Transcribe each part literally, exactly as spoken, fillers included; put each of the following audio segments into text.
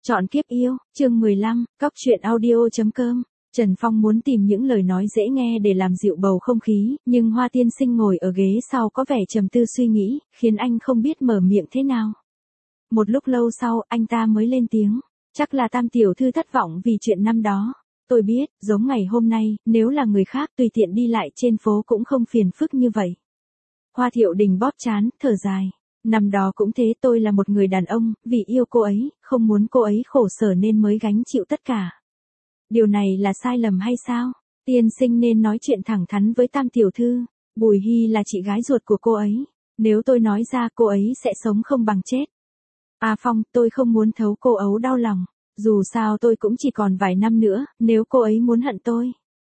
Chọn kiếp yêu, chương mười lăm, cóc truyện audio chấm com. Trần Phong muốn tìm những lời nói dễ nghe để làm dịu bầu không khí, nhưng Hoa Tiên Sinh ngồi ở ghế sau có vẻ trầm tư suy nghĩ, khiến anh không biết mở miệng thế nào. Một lúc lâu sau, anh ta mới lên tiếng, chắc là Tam tiểu thư thất vọng vì chuyện năm đó. Tôi biết, giống ngày hôm nay, nếu là người khác tùy tiện đi lại trên phố cũng không phiền phức như vậy. Hoa Thiệu Đình bóp trán, thở dài. Năm đó cũng thế, tôi là một người đàn ông, vì yêu cô ấy, không muốn cô ấy khổ sở nên mới gánh chịu tất cả. Điều này là sai lầm hay sao? Tiên sinh nên nói chuyện thẳng thắn với Tam tiểu thư. Bùi Hy là chị gái ruột của cô ấy. Nếu tôi nói ra cô ấy sẽ sống không bằng chết. A Phong, tôi không muốn thấu cô ấu đau lòng. Dù sao tôi cũng chỉ còn vài năm nữa, nếu cô ấy muốn hận tôi.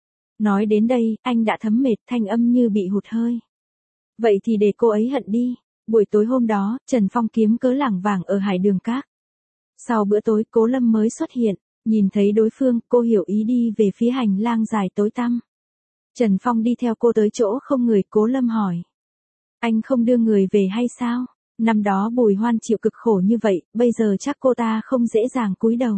Nói đến đây, anh đã thấm mệt, thanh âm như bị hụt hơi. Vậy thì để cô ấy hận đi. Buổi tối hôm đó, Trần Phong kiếm cớ lảng vảng ở Hải Đường Các. Sau bữa tối, Cố Lâm mới xuất hiện, nhìn thấy đối phương, cô hiểu ý đi về phía hành lang dài tối tăm. Trần Phong đi theo cô tới chỗ không người, Cố Lâm hỏi. Anh không đưa người về hay sao? Năm đó Bùi Hoan chịu cực khổ như vậy, bây giờ chắc cô ta không dễ dàng cúi đầu.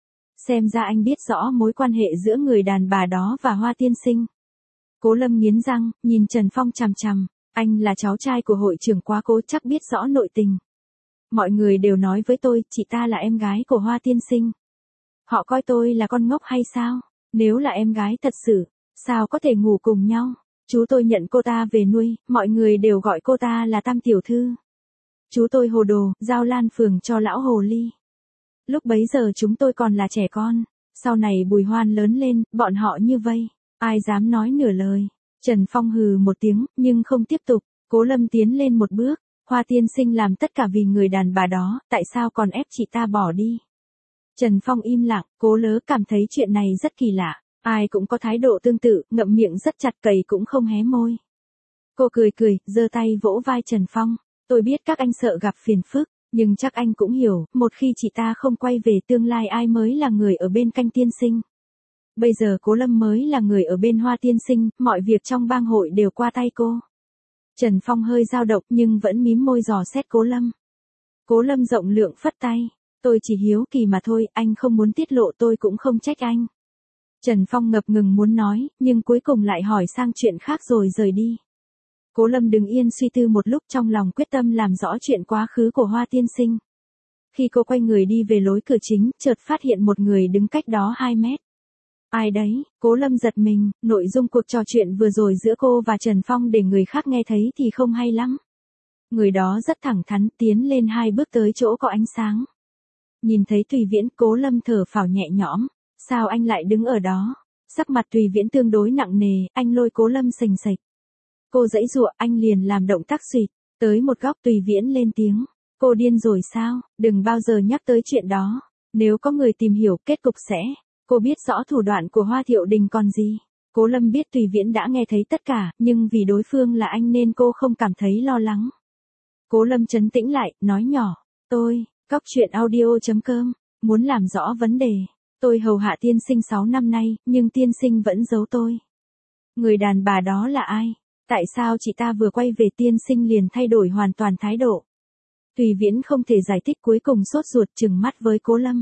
Xem ra anh biết rõ mối quan hệ giữa người đàn bà đó và Hoa Tiên Sinh. Cố Lâm nghiến răng, nhìn Trần Phong chằm chằm. Anh là cháu trai của hội trưởng Quá Cố, chắc biết rõ nội tình. Mọi người đều nói với tôi, chị ta là em gái của Hoa Tiên Sinh. Họ coi tôi là con ngốc hay sao? Nếu là em gái thật sự, sao có thể ngủ cùng nhau? Chú tôi nhận cô ta về nuôi, mọi người đều gọi cô ta là Tam tiểu thư. Chú tôi hồ đồ, giao lan phường cho lão hồ ly. Lúc bấy giờ chúng tôi còn là trẻ con. Sau này Bùi Hoan lớn lên, bọn họ như vây, ai dám nói nửa lời. Trần Phong hừ một tiếng, nhưng không tiếp tục. Cố Lâm tiến lên một bước. Hoa Tiên Sinh làm tất cả vì người đàn bà đó, tại sao còn ép chị ta bỏ đi? Trần Phong im lặng, Cố Lớ cảm thấy chuyện này rất kỳ lạ. Ai cũng có thái độ tương tự, ngậm miệng rất chặt, cầy cũng không hé môi. Cô cười cười, giơ tay vỗ vai Trần Phong. Tôi biết các anh sợ gặp phiền phức, nhưng chắc anh cũng hiểu, một khi chị ta không quay về tương lai ai mới là người ở bên canh Tiên Sinh. Bây giờ Cố Lâm mới là người ở bên Hoa Tiên Sinh, mọi việc trong bang hội đều qua tay cô. Trần Phong hơi dao động nhưng vẫn mím môi dò xét Cố Lâm. Cố Lâm rộng lượng phất tay. Tôi chỉ hiếu kỳ mà thôi, anh không muốn tiết lộ tôi cũng không trách anh. Trần Phong ngập ngừng muốn nói, nhưng cuối cùng lại hỏi sang chuyện khác rồi rời đi. Cố Lâm đứng yên suy tư một lúc, trong lòng quyết tâm làm rõ chuyện quá khứ của Hoa Tiên Sinh. Khi cô quay người đi về lối cửa chính, chợt phát hiện một người đứng cách đó hai mét. Ai đấy? Cố Lâm giật mình, nội dung cuộc trò chuyện vừa rồi giữa cô và Trần Phong để người khác nghe thấy thì không hay lắm. Người đó rất thẳng thắn, tiến lên hai bước tới chỗ có ánh sáng. Nhìn thấy Tùy Viễn, Cố Lâm thở phào nhẹ nhõm. Sao anh lại đứng ở đó? Sắc mặt Tùy Viễn tương đối nặng nề, anh lôi Cố Lâm sềnh sệch. Cô giãy giụa, anh liền làm động tác xụt, tới một góc. Tùy Viễn lên tiếng. Cô điên rồi sao? Đừng bao giờ nhắc tới chuyện đó. Nếu có người tìm hiểu, kết cục sẽ... Cô biết rõ thủ đoạn của Hoa Thiệu Đình còn gì. Cố Lâm biết Tùy Viễn đã nghe thấy tất cả, nhưng vì đối phương là anh nên cô không cảm thấy lo lắng. Cố Lâm trấn tĩnh lại, nói nhỏ. Tôi, cóc truyện audio chấm com, muốn làm rõ vấn đề. Tôi hầu hạ Tiên Sinh sáu năm nay, nhưng Tiên Sinh vẫn giấu tôi. Người đàn bà đó là ai? Tại sao chị ta vừa quay về Tiên Sinh liền thay đổi hoàn toàn thái độ? Tùy Viễn không thể giải thích, cuối cùng sốt ruột trừng mắt với Cố Lâm.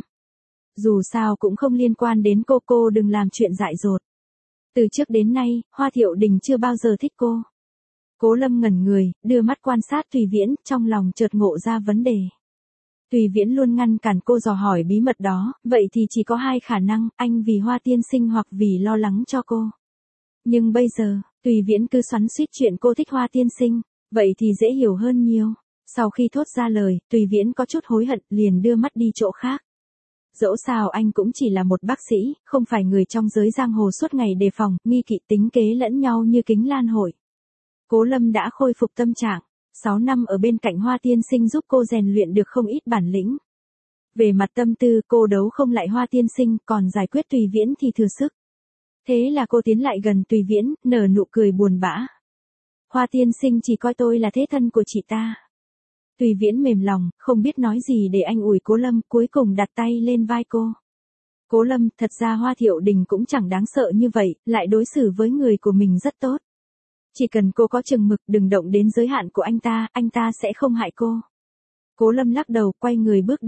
Dù sao cũng không liên quan đến cô, cô đừng làm chuyện dại dột. Từ trước đến nay, Hoa Thiệu Đình chưa bao giờ thích cô. Cố Lâm ngẩn người, đưa mắt quan sát Tùy Viễn, trong lòng chợt ngộ ra vấn đề. Tùy Viễn luôn ngăn cản cô dò hỏi bí mật đó, vậy thì chỉ có hai khả năng, anh vì Hoa Tiên Sinh hoặc vì lo lắng cho cô. Nhưng bây giờ, Tùy Viễn cứ xoắn xuýt chuyện cô thích Hoa Tiên Sinh, vậy thì dễ hiểu hơn nhiều. Sau khi thốt ra lời, Tùy Viễn có chút hối hận, liền đưa mắt đi chỗ khác. Dẫu sao anh cũng chỉ là một bác sĩ, không phải người trong giới giang hồ suốt ngày đề phòng, nghi kỵ tính kế lẫn nhau như kính lan hội. Cố Lâm đã khôi phục tâm trạng. Sáu năm ở bên cạnh Hoa Tiên Sinh giúp cô rèn luyện được không ít bản lĩnh. Về mặt tâm tư, cô đấu không lại Hoa Tiên Sinh, còn giải quyết Tùy Viễn thì thừa sức. Thế là cô tiến lại gần Tùy Viễn, nở nụ cười buồn bã. Hoa Tiên Sinh chỉ coi tôi là thế thân của chị ta. Tùy Viễn mềm lòng, không biết nói gì để anh ủi Cố Lâm, cuối cùng đặt tay lên vai cô. Cố Lâm, thật ra Hoa Thiệu Đình cũng chẳng đáng sợ như vậy, lại đối xử với người của mình rất tốt. Chỉ cần cô có chừng mực, đừng động đến giới hạn của anh ta, anh ta sẽ không hại cô. Cố Lâm lắc đầu, quay người bước đi.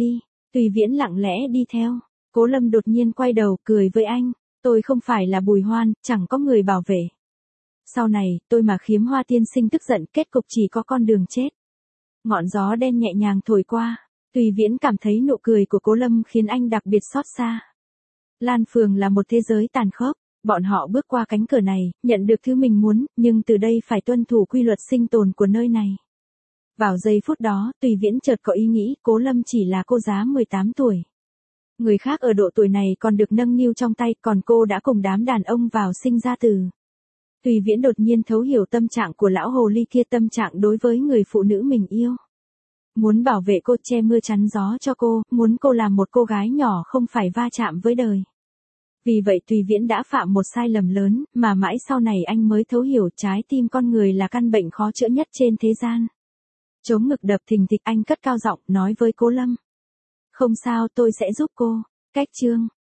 Tùy Viễn lặng lẽ đi theo. Cố Lâm đột nhiên quay đầu cười với anh. Tôi không phải là Bùi Hoan, chẳng có người bảo vệ. Sau này, tôi mà khiếm Hoa tiên sinh tức giận, kết cục chỉ có con đường chết. Ngọn gió đen nhẹ nhàng thổi qua. Tùy Viễn cảm thấy nụ cười của Cố Lâm khiến anh đặc biệt xót xa. Lan Phường là một thế giới tàn khốc. Bọn họ bước qua cánh cửa này, nhận được thứ mình muốn, nhưng từ đây phải tuân thủ quy luật sinh tồn của nơi này. Vào giây phút đó, Tùy Viễn chợt có ý nghĩ, Cố Lâm chỉ là cô giá mười tám tuổi. Người khác ở độ tuổi này còn được nâng niu trong tay, còn cô đã cùng đám đàn ông vào sinh ra tử. Tùy Viễn đột nhiên thấu hiểu tâm trạng của lão hồ ly kia, tâm trạng đối với người phụ nữ mình yêu. Muốn bảo vệ cô, che mưa chắn gió cho cô, muốn cô làm một cô gái nhỏ không phải va chạm với đời. Vì vậy Tùy Viễn đã phạm một sai lầm lớn, mà mãi sau này anh mới thấu hiểu trái tim con người là căn bệnh khó chữa nhất trên thế gian. Chống ngực đập thình thịch, anh cất cao giọng nói với Cố Lâm. Không sao, tôi sẽ giúp cô. Cách chương